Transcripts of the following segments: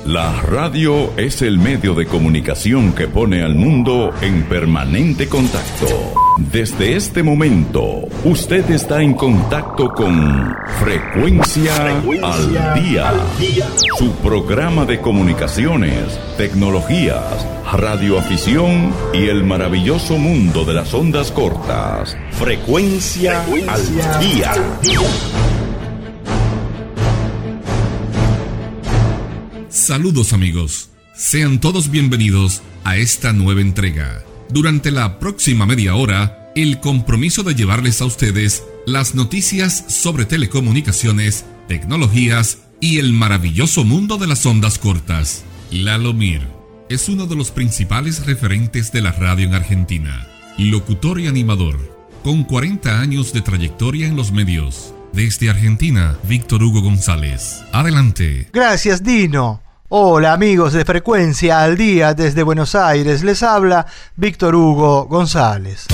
La radio es el medio de comunicación que pone al mundo en permanente contacto. Desde este momento, usted está en contacto con Frecuencia al Día. Su programa de comunicaciones, tecnologías, radioafición y el maravilloso mundo de las ondas cortas. Frecuencia al Día. Saludos amigos, sean todos bienvenidos a esta nueva entrega. Durante la próxima media hora, el compromiso de llevarles a ustedes las noticias sobre telecomunicaciones, tecnologías y el maravilloso mundo de las ondas cortas. Lalo Mir es uno de los principales referentes de la radio en Argentina, locutor y animador, con 40 años de trayectoria en los medios. Desde Argentina, Víctor Hugo González. Adelante. Gracias, Dino. Hola amigos de Frecuencia al Día desde Buenos Aires, les habla Víctor Hugo González.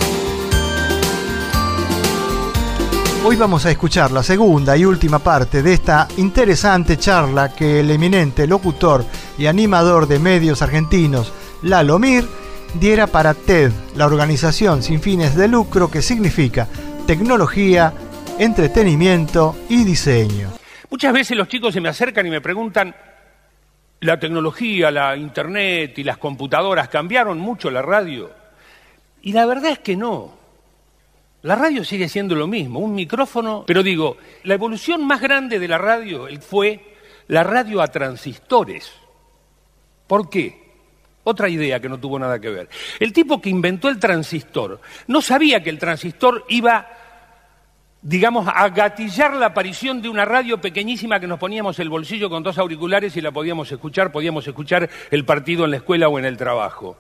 Hoy vamos a escuchar la segunda y última parte de esta interesante charla que el eminente locutor y animador de medios argentinos, Lalo Mir, diera para TED, la organización sin fines de lucro que significa tecnología, entretenimiento y diseño. Muchas veces los chicos se me acercan y me preguntan: ¿la tecnología, la internet y las computadoras cambiaron mucho la radio? Y la verdad es que no. La radio sigue siendo lo mismo, un micrófono. Pero digo, la evolución más grande de la radio fue la radio a transistores. ¿Por qué? Otra idea que no tuvo nada que ver. El tipo que inventó el transistor no sabía que el transistor iba, digamos, a gatillar la aparición de una radio pequeñísima que nos poníamos en el bolsillo con dos auriculares y la podíamos escuchar el partido en la escuela o en el trabajo.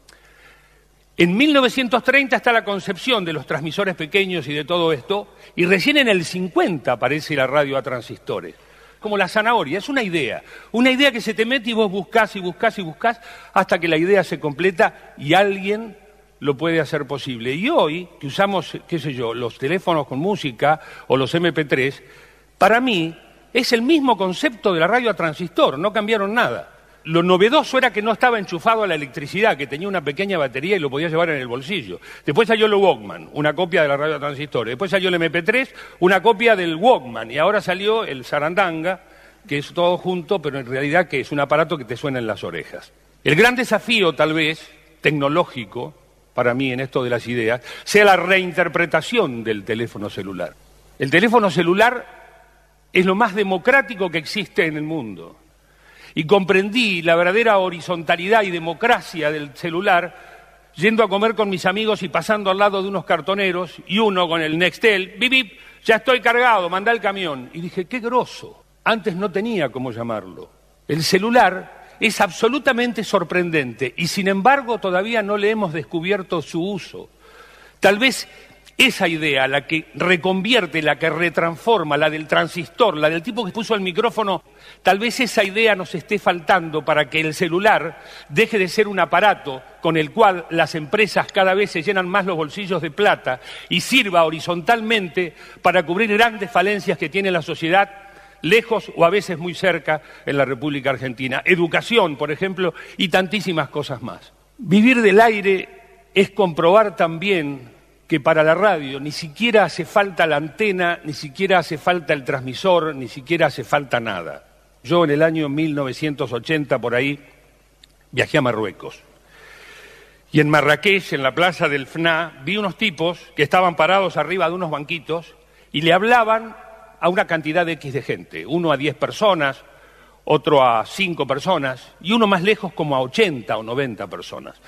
En 1930 está la concepción de los transmisores pequeños y de todo esto, y recién en el 50 aparece la radio a transistores. Como la zanahoria, es una idea que se te mete y vos buscás y buscás y buscás hasta que la idea se completa y alguien lo puede hacer posible. Y hoy, que usamos, los teléfonos con música o los MP3, para mí es el mismo concepto de la radio a transistor, no cambiaron nada. Lo novedoso era que no estaba enchufado a la electricidad, que tenía una pequeña batería y lo podía llevar en el bolsillo. Después salió el Walkman, una copia de la radio a transistor. Después salió el MP3, una copia del Walkman. Y ahora salió el Sarandanga, que es todo junto, pero en realidad que es un aparato que te suena en las orejas. El gran desafío, tal vez, tecnológico, para mí en esto de las ideas, sea la reinterpretación del teléfono celular. El teléfono celular es lo más democrático que existe en el mundo. Y comprendí la verdadera horizontalidad y democracia del celular yendo a comer con mis amigos y pasando al lado de unos cartoneros y uno con el Nextel, bip, bip, ya estoy cargado, mandá el camión. Y dije, qué groso, antes no tenía cómo llamarlo. El celular es absolutamente sorprendente y sin embargo todavía no le hemos descubierto su uso. Tal vez esa idea, la que reconvierte, la que retransforma, la del transistor, la del tipo que puso el micrófono, tal vez esa idea nos esté faltando para que el celular deje de ser un aparato con el cual las empresas cada vez se llenan más los bolsillos de plata y sirva horizontalmente para cubrir grandes falencias que tiene la sociedad, lejos o a veces muy cerca en la República Argentina. Educación, por ejemplo, y tantísimas cosas más. Vivir del aire es comprobar también que para la radio ni siquiera hace falta la antena, ni siquiera hace falta el transmisor, ni siquiera hace falta nada. Yo en el año 1980, por ahí, viajé a Marruecos. Y en Marrakech, en la plaza del FNA, vi unos tipos que estaban parados arriba de unos banquitos y le hablaban a una cantidad de X de gente, uno a 10 personas, otro a 5 personas, y uno más lejos como a 80 o 90 personas.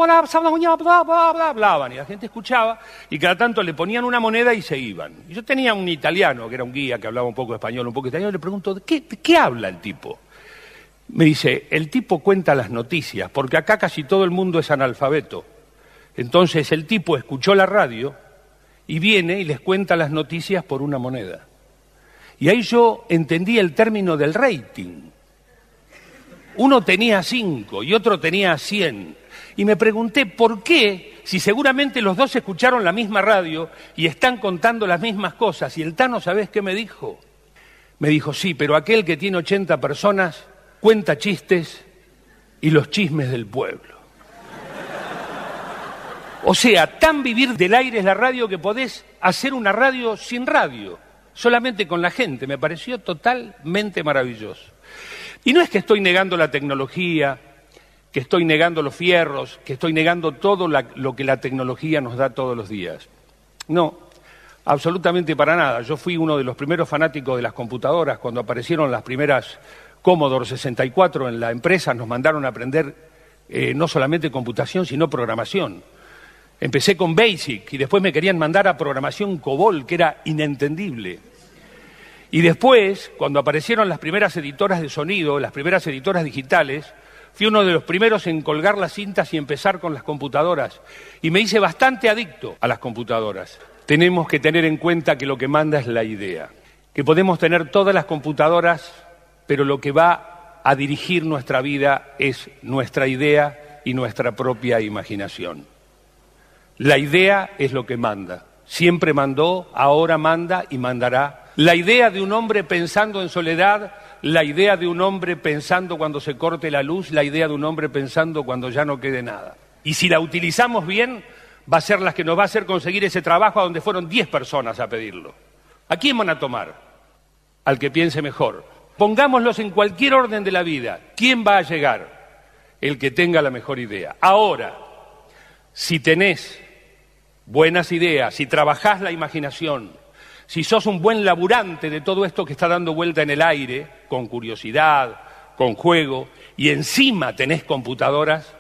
Hablaban, y la gente escuchaba, y cada tanto le ponían una moneda y se iban. Y yo tenía un italiano, que era un guía, que hablaba un poco español, un poco italiano, y le pregunto, ¿de qué habla el tipo? Me dice, el tipo cuenta las noticias, porque acá casi todo el mundo es analfabeto. Entonces el tipo escuchó la radio, y viene y les cuenta las noticias por una moneda. Y ahí yo entendí el término del rating. Uno tenía 5 y otro tenía 100. Y me pregunté por qué, si seguramente los dos escucharon la misma radio y están contando las mismas cosas. Y el Tano, ¿sabés qué me dijo? Me dijo, sí, pero aquel que tiene 80 personas cuenta chistes y los chismes del pueblo. O sea, tan vivir del aire es la radio que podés hacer una radio sin radio, solamente con la gente. Me pareció totalmente maravilloso. Y no es que estoy negando la tecnología, que estoy negando los fierros, que estoy negando todo lo que la tecnología nos da todos los días. No, absolutamente para nada. Yo fui uno de los primeros fanáticos de las computadoras. Cuando aparecieron las primeras Commodore 64 en la empresa, nos mandaron a aprender no solamente computación, sino programación. Empecé con BASIC y después me querían mandar a programación COBOL, que era inentendible. Y después, cuando aparecieron las primeras editoras de sonido, las primeras editoras digitales, fui uno de los primeros en colgar las cintas y empezar con las computadoras. Y me hice bastante adicto a las computadoras. Tenemos que tener en cuenta que lo que manda es la idea. Que podemos tener todas las computadoras, pero lo que va a dirigir nuestra vida es nuestra idea y nuestra propia imaginación. La idea es lo que manda. Siempre mandó, ahora manda y mandará. La idea de un hombre pensando en soledad, la idea de un hombre pensando cuando se corte la luz, la idea de un hombre pensando cuando ya no quede nada. Y si la utilizamos bien, va a ser la que nos va a hacer conseguir ese trabajo a donde fueron 10 personas a pedirlo. ¿A quién van a tomar? Al que piense mejor. Pongámoslos en cualquier orden de la vida. ¿Quién va a llegar? El que tenga la mejor idea. Ahora, si tenés buenas ideas, si trabajás la imaginación, si sos un buen laburante de todo esto que está dando vuelta en el aire, con curiosidad, con juego, y encima tenés computadoras,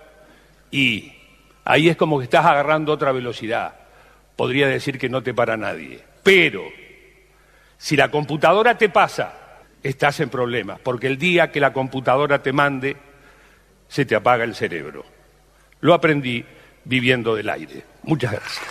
y ahí es como que estás agarrando otra velocidad. Podría decir que no te para nadie. Pero, si la computadora te pasa, estás en problemas, porque el día que la computadora te mande, se te apaga el cerebro. Lo aprendí viviendo del aire. Muchas gracias.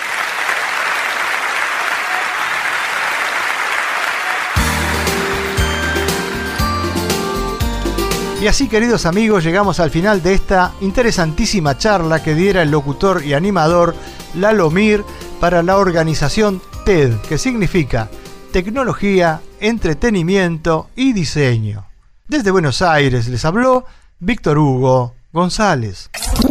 Y así, queridos amigos, llegamos al final de esta interesantísima charla que diera el locutor y animador Lalo Mir para la organización TED, que significa Tecnología, Entretenimiento y Diseño. Desde Buenos Aires les habló Víctor Hugo González.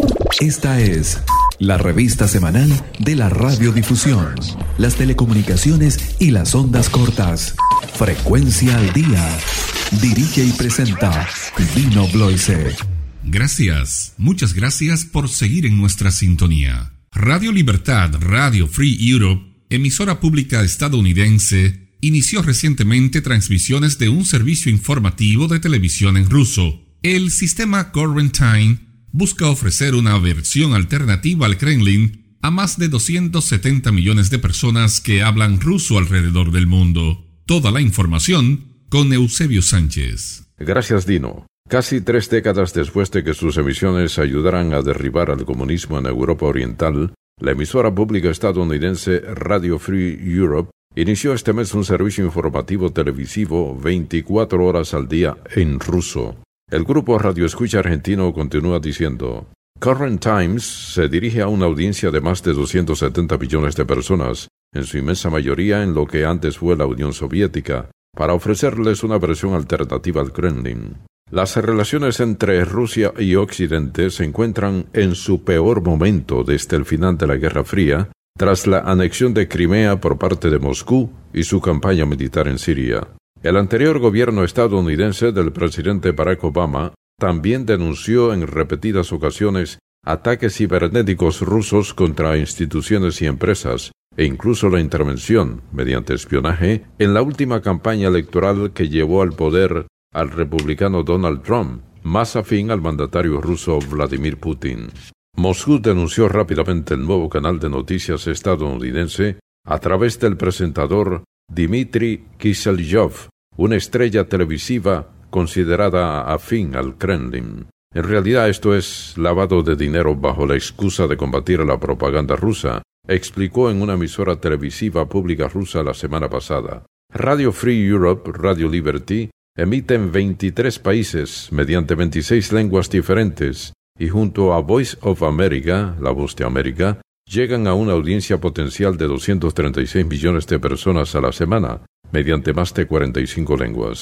Esta es la revista semanal de la radiodifusión, las telecomunicaciones y las ondas cortas. Frecuencia al día. Dirige y presenta Dino Bloise. Gracias, muchas gracias por seguir en nuestra sintonía. Radio Libertad, Radio Free Europe, emisora pública estadounidense, inició recientemente transmisiones de un servicio informativo de televisión en ruso. El sistema Current Time busca ofrecer una versión alternativa al Kremlin a más de 270 millones de personas que hablan ruso alrededor del mundo. Toda la información con Eusebio Sánchez. Gracias, Dino. Casi 3 décadas después de que sus emisiones ayudaran a derribar al comunismo en Europa Oriental, la emisora pública estadounidense Radio Free Europe inició este mes un servicio informativo televisivo 24 horas al día en ruso. El grupo Radio Escucha argentino continúa diciendo: Current Times se dirige a una audiencia de más de 270 millones de personas, en su inmensa mayoría en lo que antes fue la Unión Soviética, para ofrecerles una versión alternativa al Kremlin. Las relaciones entre Rusia y Occidente se encuentran en su peor momento desde el final de la Guerra Fría, tras la anexión de Crimea por parte de Moscú y su campaña militar en Siria. El anterior gobierno estadounidense del presidente Barack Obama también denunció en repetidas ocasiones ataques cibernéticos rusos contra instituciones y empresas, e incluso la intervención, mediante espionaje, en la última campaña electoral que llevó al poder al republicano Donald Trump, más afín al mandatario ruso Vladimir Putin. Moscú denunció rápidamente el nuevo canal de noticias estadounidense a través del presentador Dmitry Kiselyov, una estrella televisiva considerada afín al Kremlin. En realidad esto es lavado de dinero bajo la excusa de combatir la propaganda rusa, explicó en una emisora televisiva pública rusa la semana pasada. Radio Free Europe, Radio Liberty, emite en 23 países, mediante 26 lenguas diferentes, y junto a Voice of America, La Voz de América, llegan a una audiencia potencial de 236 millones de personas a la semana, mediante más de 45 lenguas.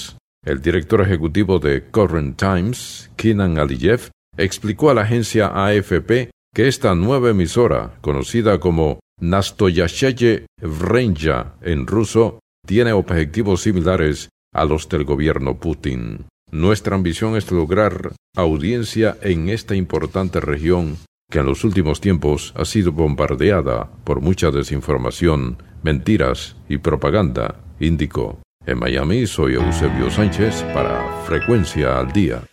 El director ejecutivo de Current Times, Kenan Aliyev, explicó a la agencia AFP que esta nueva emisora, conocida como Nastoyasheye Vrenja en ruso, tiene objetivos similares a los del gobierno Putin. Nuestra ambición es lograr audiencia en esta importante región que en los últimos tiempos ha sido bombardeada por mucha desinformación, mentiras y propaganda, indicó. En Miami, soy Eusebio Sánchez para Frecuencia al Día.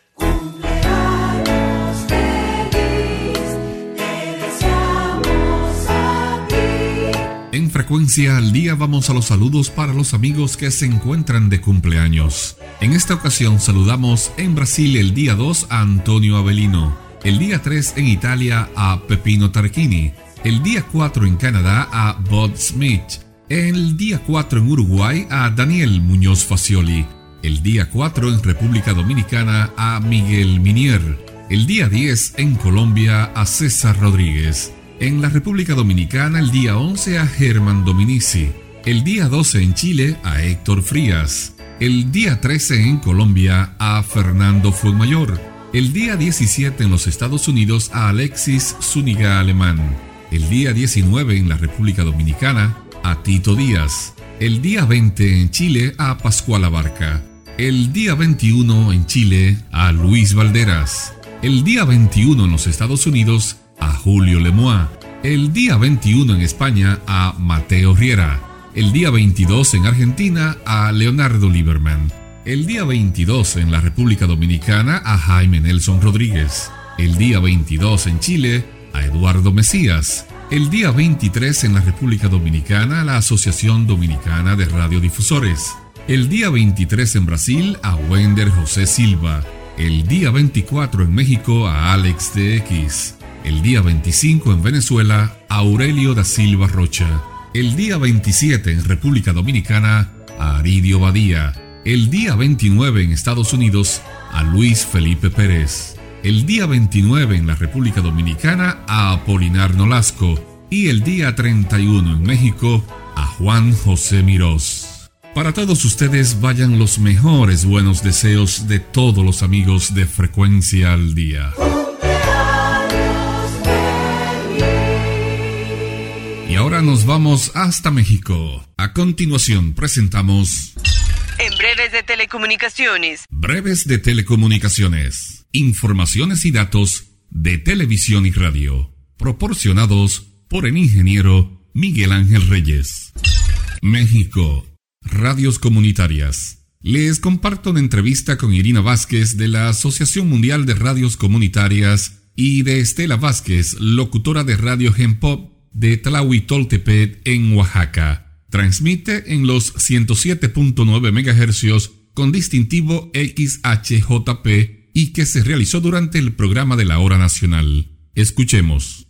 En Frecuencia al Día vamos a los saludos para los amigos que se encuentran de cumpleaños. En esta ocasión saludamos en Brasil el día 2 a Antonio Avelino, el día 3 en Italia a Peppino Tarquini, el día 4 en Canadá a Bud Smith, el día 4 en Uruguay a Daniel Muñoz Facioli, el día 4 en República Dominicana a Miguel Minier, el día 10 en Colombia a César Rodríguez, en la República Dominicana el día 11 a Germán Dominici, el día 12 en Chile a Héctor Frías, el día 13 en Colombia a Fernando Fuenmayor, el día 17 en los Estados Unidos a Alexis Zúñiga Alemán, el día 19 en la República Dominicana a Tito Díaz, el día 20 en Chile a Pascual Abarca, el día 21 en Chile a Luis Valderas, el día 21 en los Estados Unidos a Julio Lemois, el día 21 en España a Mateo Riera, el día 22 en Argentina a Leonardo Lieberman, el día 22 en la República Dominicana a Jaime Nelson Rodríguez, el día 22 en Chile a Eduardo Mesías, el día 23 en la República Dominicana a la Asociación Dominicana de Radiodifusores, el día 23 en Brasil a Wender José Silva, el día 24 en México a Alex TX, el día 25 en Venezuela a Aurelio da Silva Rocha, el día 27 en República Dominicana a Aridio Badía, el día 29 en Estados Unidos a Luis Felipe Pérez, el día 29 en la República Dominicana a Apolinar Nolasco y el día 31 en México a Juan José Mirós. Para todos ustedes vayan los mejores buenos deseos de todos los amigos de Frecuencia al Día. Y ahora nos vamos hasta México. A continuación presentamos... En Breves de Telecomunicaciones. Breves de Telecomunicaciones. Informaciones y datos de televisión y radio. Proporcionados por el ingeniero Miguel Ángel Reyes. México. Radios comunitarias. Les comparto una entrevista con Irina Vázquez de la Asociación Mundial de Radios Comunitarias y de Estela Vázquez, locutora de Radio Genpop de Tlahuitoltepec en Oaxaca. Transmite en los 107.9 MHz con distintivo XHJP y que se realizó durante el programa de la Hora Nacional. Escuchemos.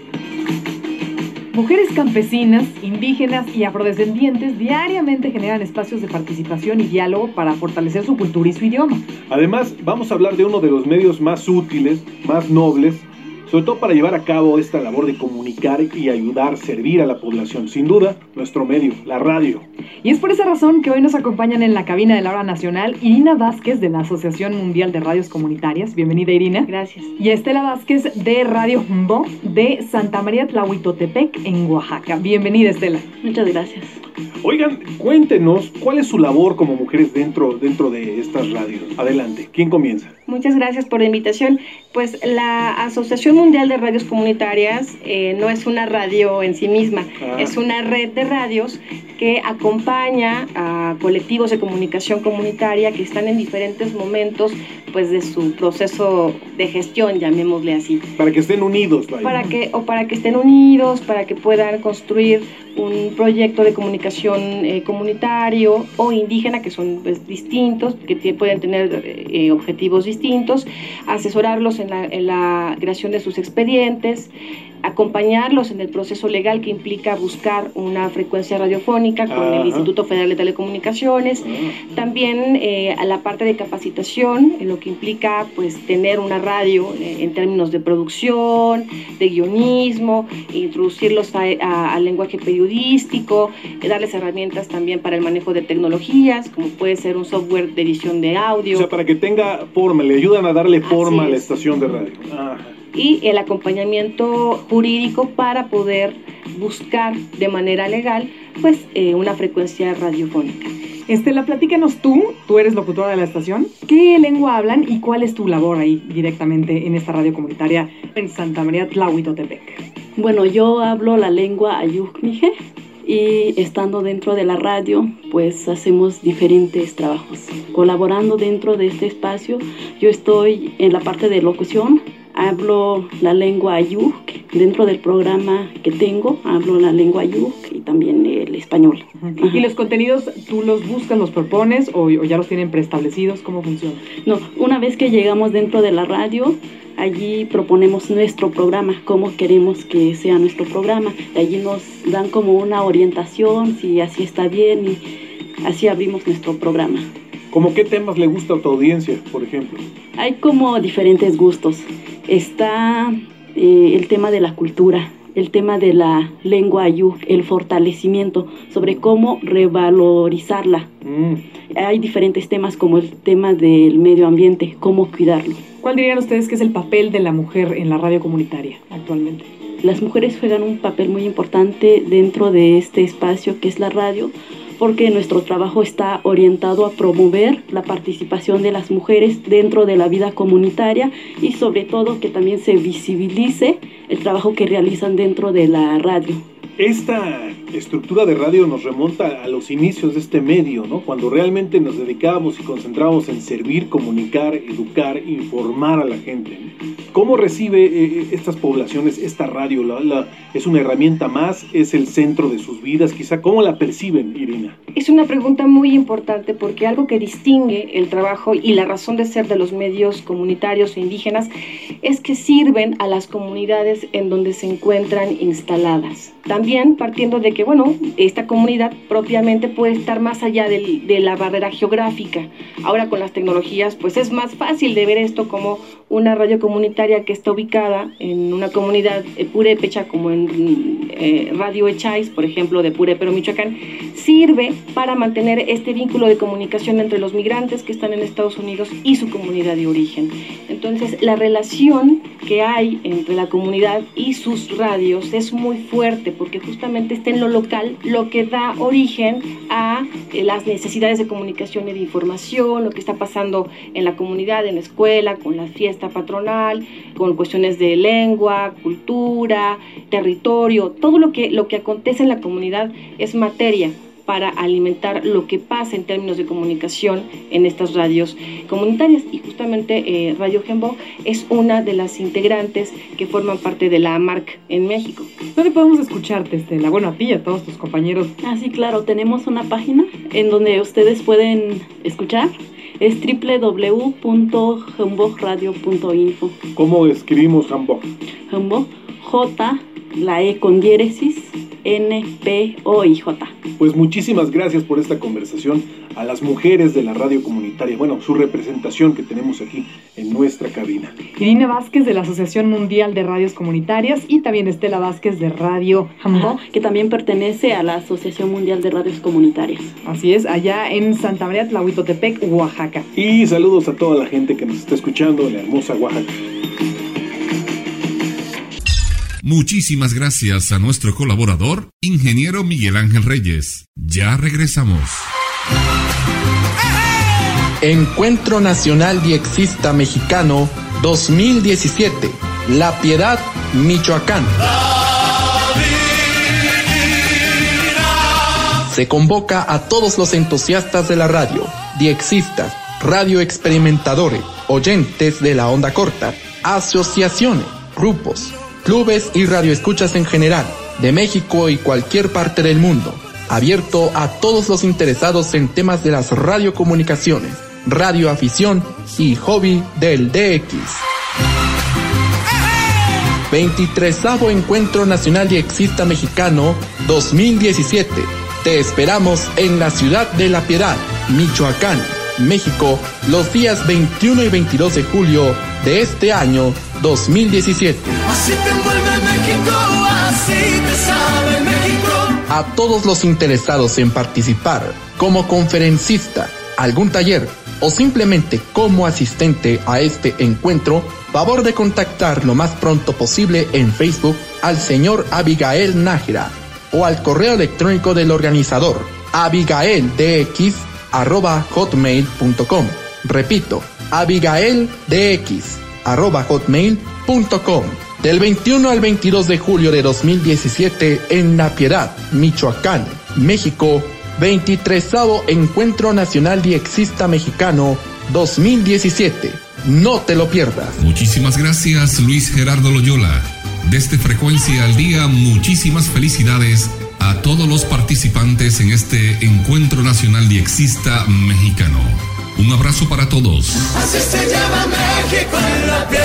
Mujeres campesinas, indígenas y afrodescendientes diariamente generan espacios de participación y diálogo para fortalecer su cultura y su idioma. Además, vamos a hablar de uno de los medios más útiles, más nobles, sobre todo para llevar a cabo esta labor de comunicar y ayudar, servir a la población. Sin duda, nuestro medio, la radio. Y es por esa razón que hoy nos acompañan en la cabina de la Hora Nacional Irina Vázquez de la Asociación Mundial de Radios Comunitarias. Bienvenida, Irina. Gracias. Y Estela Vázquez de Radio Humbo de Santa María Tlahuitotepec en Oaxaca. Bienvenida, Estela. Muchas gracias. Oigan, cuéntenos, ¿cuál es su labor como mujeres dentro de estas radios? Adelante, ¿quién comienza? Muchas gracias por la invitación. Pues la Asociación Mundial de Radios Comunitarias no es una radio en sí misma, es una red de radios que acompaña a colectivos de comunicación comunitaria que están en diferentes momentos pues de su proceso de gestión, llamémosle así. Para que estén unidos, vaya. Para que estén unidos, para que puedan construir un proyecto de comunicación comunitario o indígena, que son pues, distintos, que pueden tener objetivos distintos, asesorarlos en la creación de sus expedientes, acompañarlos en el proceso legal que implica buscar una frecuencia radiofónica con el Instituto Federal de Telecomunicaciones, también a la parte de capacitación, en lo que implica pues tener una radio en términos de producción, de guionismo, introducirlos al lenguaje periodístico, darles herramientas también para el manejo de tecnologías, como puede ser un software de edición de audio. O sea, para que tenga forma, le ayudan a darle forma a la estación de radio. Y el acompañamiento jurídico para poder buscar de manera legal pues una frecuencia radiofónica. Estela, platícanos tú eres locutora de la estación, ¿qué lengua hablan y cuál es tu labor ahí directamente en esta radio comunitaria en Santa María Tlahuitotepec? Bueno, yo hablo la lengua ayújmije y estando dentro de la radio pues hacemos diferentes trabajos. Colaborando dentro de este espacio, yo estoy en la parte de locución. Hablo la lengua ayuk, dentro del programa que tengo, hablo la lengua ayuk y también el español. ¿Y los contenidos tú los buscas, los propones o ya los tienen preestablecidos? ¿Cómo funciona? No, una vez que llegamos dentro de la radio, allí proponemos nuestro programa, cómo queremos que sea nuestro programa. Allí nos dan como una orientación, si así está bien, y así abrimos nuestro programa. ¿Cómo qué temas le gusta a tu audiencia, por ejemplo? Hay como diferentes gustos. Está el tema de la cultura, el tema de la lengua ayuk, el fortalecimiento, sobre cómo revalorizarla. Hay diferentes temas como el tema del medio ambiente, cómo cuidarlo. ¿Cuál dirían ustedes que es el papel de la mujer en la radio comunitaria actualmente? Las mujeres juegan un papel muy importante dentro de este espacio que es la radio, porque nuestro trabajo está orientado a promover la participación de las mujeres dentro de la vida comunitaria y sobre todo que también se visibilice el trabajo que realizan dentro de la radio. Esta estructura de radio nos remonta a los inicios de este medio, ¿no? Cuando realmente nos dedicábamos y concentrábamos en servir, comunicar, educar, informar a la gente. ¿Cómo recibe estas poblaciones esta radio? ¿Es una herramienta más? ¿Es el centro de sus vidas? Quizá, ¿cómo la perciben, Irina? Es una pregunta muy importante porque algo que distingue el trabajo y la razón de ser de los medios comunitarios e indígenas es que sirven a las comunidades en donde se encuentran instaladas. También partiendo de que, bueno, esta comunidad propiamente puede estar más allá de la barrera geográfica. Ahora con las tecnologías, pues es más fácil de ver esto como una radio comunitaria que está ubicada en una comunidad purépecha, como en Radio Echáis, por ejemplo, de Purépero, Michoacán, sirve para mantener este vínculo de comunicación entre los migrantes que están en Estados Unidos y su comunidad de origen. Entonces, la relación que hay entre la comunidad y sus radios es muy fuerte, porque justamente está en lo local, lo que da origen a las necesidades de comunicación y de información, lo que está pasando en la comunidad, en la escuela, con la fiesta patronal, con cuestiones de lengua, cultura, territorio, todo lo que acontece en la comunidad es materia para alimentar lo que pasa en términos de comunicación en estas radios comunitarias. Y justamente Radio Jembo es una de las integrantes que forman parte de la AMARC en México. ¿Dónde podemos escucharte, Estela? Bueno, a ti y a todos tus compañeros. Sí, claro, tenemos una página en donde ustedes pueden escuchar. Es www.jambokradio.info. ¿Cómo escribimos Jambok? Jambok, J, la E con diéresis, N-P-O-I-J. Pues muchísimas gracias por esta conversación a las mujeres de la radio comunitaria, bueno, su representación que tenemos aquí en nuestra cabina. Irina Vázquez de la Asociación Mundial de Radios Comunitarias y también Estela Vázquez de Radio Jambok, que también pertenece a la Asociación Mundial de Radios Comunitarias. Así es, allá en Santa María Tlahuitotepec, Oaxaca. Y saludos a toda la gente que nos está escuchando en la hermosa Oaxaca. Muchísimas gracias a nuestro colaborador, ingeniero Miguel Ángel Reyes. Ya regresamos. Encuentro Nacional Diexista Mexicano 2017. La Piedad, Michoacán. Se convoca a todos los entusiastas de la radio, diexistas, radioexperimentadores, oyentes de la onda corta, asociaciones, grupos, clubes y radioescuchas en general, de México y cualquier parte del mundo. Abierto a todos los interesados en temas de las radiocomunicaciones, radioafición y hobby del DX. 23º Encuentro Nacional Diexista Mexicano 2017. Te esperamos en la ciudad de La Piedad, Michoacán, México, los días 21 y 22 de julio de este año 2017. Así te envuelve México, así te sabe México. A todos los interesados en participar como conferencista, algún taller o simplemente como asistente a este encuentro, favor de contactar lo más pronto posible en Facebook al señor Abigail Nájera o al correo electrónico del organizador abigaildx@hotmail.com. Repito, abigaildx@hotmail.com. Del 21 al 22 de julio de 2017 en La Piedad, Michoacán, México, 23º Encuentro Nacional Diexista Mexicano 2017. No te lo pierdas. Muchísimas gracias, Luis Gerardo Loyola. Desde Frecuencia al Día, muchísimas felicidades a todos los participantes en este Encuentro Nacional Diexista Mexicano. Un abrazo para todos. Así se llama México en la piel.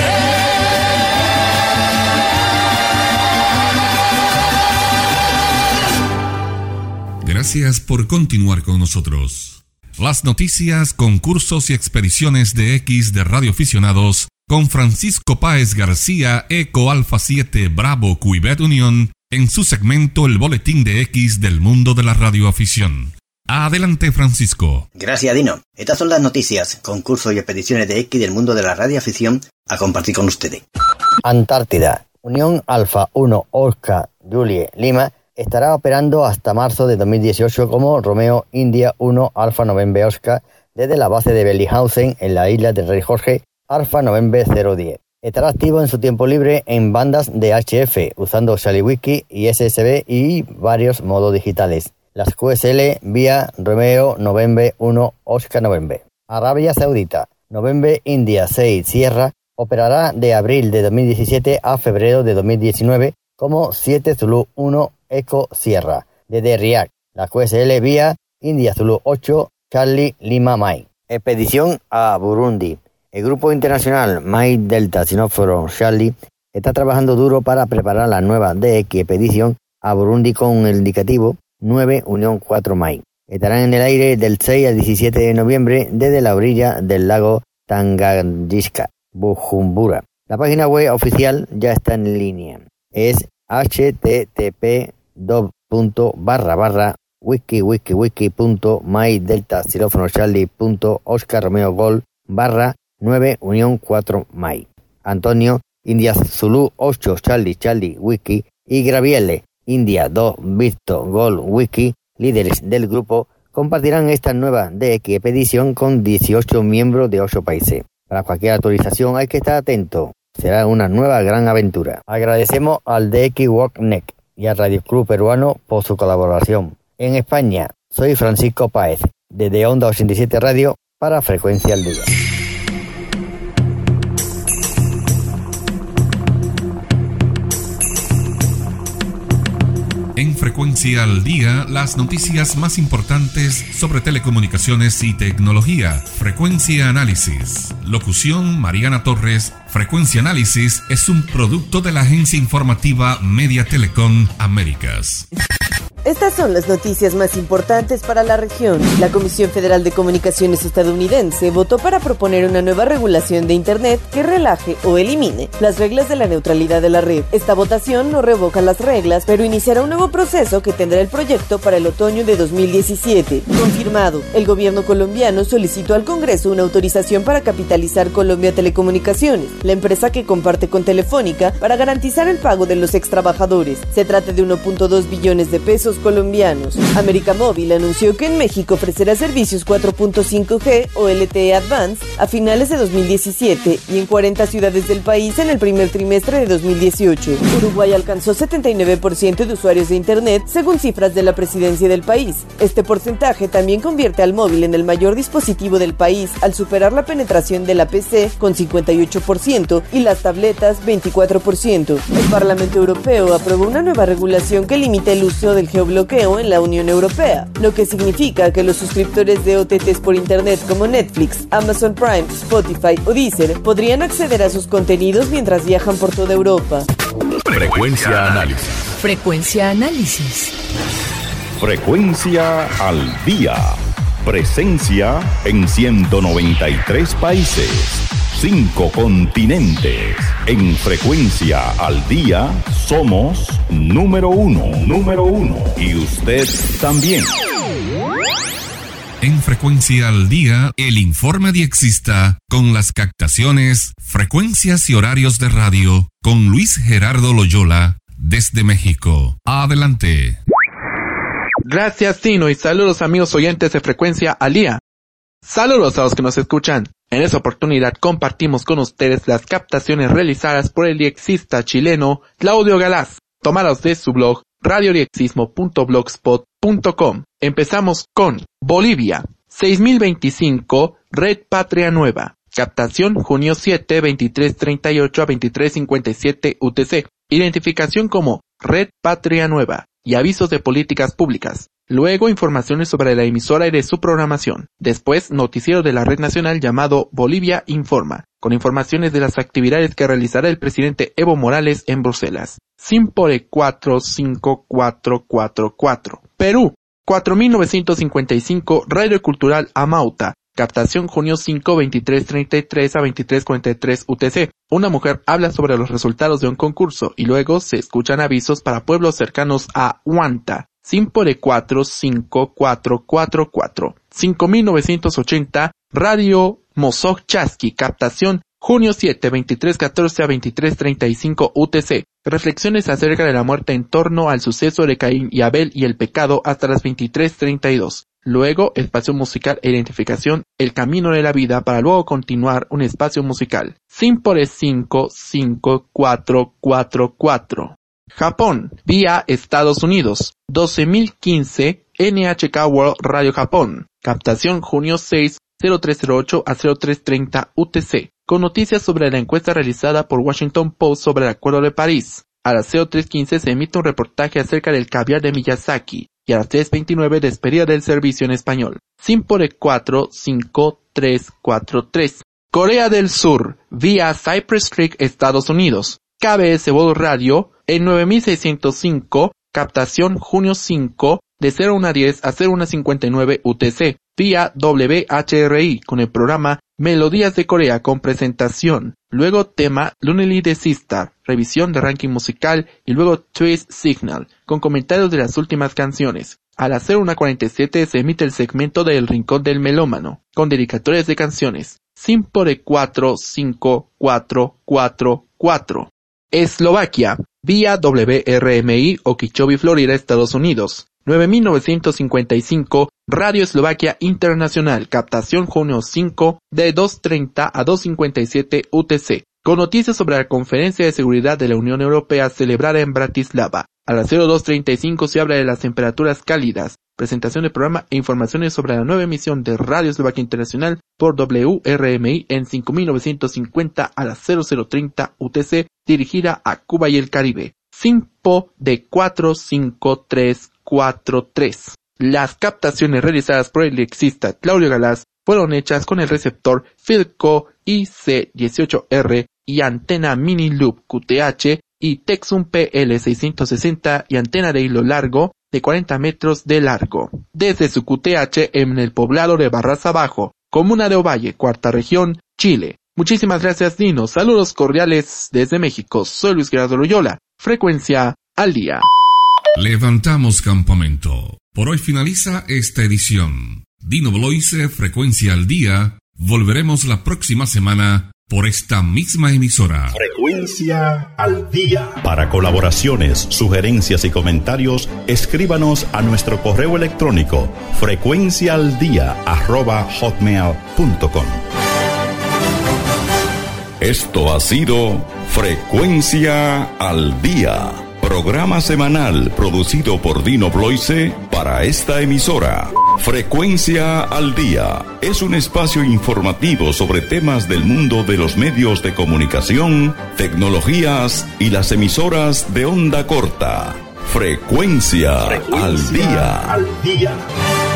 Gracias por continuar con nosotros. Las noticias, concursos y expediciones de X de radioaficionados con Francisco Páez García, Eco Alfa 7 Bravo Quebec Unión, en su segmento El Boletín de X del mundo de la radioafición. Adelante, Francisco. Gracias, Dino. Estas son las noticias, concursos y expediciones de X del mundo de la radioafición a compartir con ustedes. Antártida. Unión Alfa 1 Oscar Julie Lima estará operando hasta marzo de 2018 como Romeo India 1 Alfa November Oscar desde la base de Bellingshausen en la isla del Rey Jorge Alfa November 010. Estará activo en su tiempo libre en bandas de HF usando ShaliWiki y SSB y varios modos digitales. Las QSL vía Romeo November 1 Oscar November. Arabia Saudita. November India 6 Sierra operará de abril de 2017 a febrero de 2019 como 7 Zulu 1 Eco Sierra desde Riyadh. La QSL vía India Zulu 8 Charlie Lima Mike. Expedición a Burundi. El grupo internacional Mike Delta Sinóforo Charlie está trabajando duro para preparar la nueva DX expedición a Burundi con el indicativo 9 Unión 4 Mike. Estarán en el aire del 6 al 17 de noviembre desde la orilla del lago Tanganyika, Bujumbura. La página web oficial ya está en línea. Es http://wiki.mydelta-charlie.oscar-romeo-gol/9 Unión 4 Mike. Antonio India Zulu 8 Charlie Wiki y Graviele India 2 Victor Gol Wiki, líderes del grupo, compartirán esta nueva DX expedición con 18 miembros de 8 países. Para cualquier autorización hay que estar atento. Será una nueva gran aventura. Agradecemos al DX Walknet y al Radio Club Peruano por su colaboración. En España, soy Francisco Páez, desde Onda 87 Radio para Frecuencia al Día. En Frecuencia al Día, las noticias más importantes sobre telecomunicaciones y tecnología. Frecuencia Análisis. Locución Mariana Torres. Frecuencia Análisis es un producto de la agencia informativa Media Telecom Américas. Estas son las noticias más importantes para la región. La Comisión Federal de Comunicaciones estadounidense votó para proponer una nueva regulación de Internet que relaje o elimine las reglas de la neutralidad de la red. Esta votación no revoca las reglas, pero iniciará un nuevo proceso que tendrá el proyecto para el otoño de 2017. Confirmado, el gobierno colombiano solicitó al Congreso una autorización para capitalizar Colombia Telecomunicaciones, la empresa que comparte con Telefónica, para garantizar el pago de los extrabajadores. Se trata de 1.2 billones de pesos colombianos. América Móvil anunció que en México ofrecerá servicios 4.5G o LTE Advanced a finales de 2017 y en 40 ciudades del país en el primer trimestre de 2018. Uruguay alcanzó 79% de usuarios de Internet según cifras de la presidencia del país. Este porcentaje también convierte al móvil en el mayor dispositivo del país al superar la penetración de la PC con 58% y las tabletas 24%. El Parlamento Europeo aprobó una nueva regulación que limita el uso del geoblocking geobloqueo en la Unión Europea, lo que significa que los suscriptores de OTTs por Internet como Netflix, Amazon Prime, Spotify o Deezer podrían acceder a sus contenidos mientras viajan por toda Europa. Frecuencia Análisis. Frecuencia Análisis. Frecuencia al día. Presencia en 193 países, 5 continentes. En Frecuencia al día somos número uno. Y usted también. En Frecuencia al día, el informe diexista con las captaciones, frecuencias y horarios de radio con Luis Gerardo Loyola desde México. Adelante. Gracias, Tino, y saludos amigos oyentes de Frecuencia al día. Saludos a los que nos escuchan. En esta oportunidad compartimos con ustedes las captaciones realizadas por el diexista chileno Claudio Galaz, tomadas de su blog radiodiexismo.blogspot.com. Empezamos con Bolivia, 6025, Red Patria Nueva. Captación junio 7, 23:38 a 23:57 UTC. Identificación como Red Patria Nueva. Y avisos de políticas públicas. Luego informaciones sobre la emisora y de su programación. Después noticiero de la red nacional llamado Bolivia Informa, con informaciones de las actividades que realizará el presidente Evo Morales en Bruselas. Simpore 45444. Perú, 4955, Radio Cultural Amauta. Captación junio 5, 23:33 a 23:43 UTC. Una mujer habla sobre los resultados de un concurso y luego se escuchan avisos para pueblos cercanos a Huanta. Simpore 45444. 5980, Radio Mosok Chasqui. Captación junio 7, 23:14 a 23:35 UTC. Reflexiones acerca de la muerte en torno al suceso de Caín y Abel y el pecado hasta las 23:32. Luego, espacio musical e identificación, el camino de la vida, para luego continuar un espacio musical. Simpore 55444. Japón, vía Estados Unidos, 12015, NHK World Radio Japón. Captación junio 6, 0308 a 0330 UTC. Con noticias sobre la encuesta realizada por Washington Post sobre el Acuerdo de París. A las 0315 se emite un reportaje acerca del caviar de Miyazaki. Y a las 3:29 despedida del servicio en español. Simpore 45343. Corea del Sur, vía Cypress Creek, Estados Unidos. KBS World Radio, en 9605, captación junio 5, de 0110 a 0159 UTC, vía WHRI, con el programa Melodías de Corea con presentación. Luego tema Lonely the Sister, revisión de ranking musical y luego Twist Signal, con comentarios de las últimas canciones. A las 01:47 se emite el segmento de El Rincón del Melómano, con dedicatorias de canciones. Simpore 45444. Eslovaquia, vía WRMI, Okeechobee, Florida, Estados Unidos. 9955, Radio Eslovaquia Internacional, captación junio 5, de 2:30 a 2:57 UTC, con noticias sobre la Conferencia de Seguridad de la Unión Europea celebrada en Bratislava. A las 02:35 se habla de las temperaturas cálidas, presentación del programa e informaciones sobre la nueva emisión de Radio Eslovaquia Internacional por WRMI en 5950 a las 0030 UTC, dirigida a Cuba y el Caribe. Simpo de 45343. Las captaciones realizadas por el diexista Claudio Galaz fueron hechas con el receptor Philco IC18R y antena Mini Loop QTH y Texum PL660 y antena de hilo largo de 40 metros de largo. Desde su QTH en el poblado de Barras Abajo, comuna de Ovalle, Cuarta Región, Chile. Muchísimas gracias, Dino. Saludos cordiales desde México. Soy Luis Gerardo Loyola. Frecuencia al día. Levantamos campamento. Por hoy finaliza esta edición. Dino Bloise, Frecuencia al día. Volveremos la próxima semana por esta misma emisora. Frecuencia al día. Para colaboraciones, sugerencias y comentarios, escríbanos a nuestro correo electrónico frecuenciaaldia@hotmail.com. Esto ha sido Frecuencia al día, programa semanal producido por Dino Bloise para esta emisora. Frecuencia al día es un espacio informativo sobre temas del mundo de los medios de comunicación, tecnologías y las emisoras de onda corta. Frecuencia al día.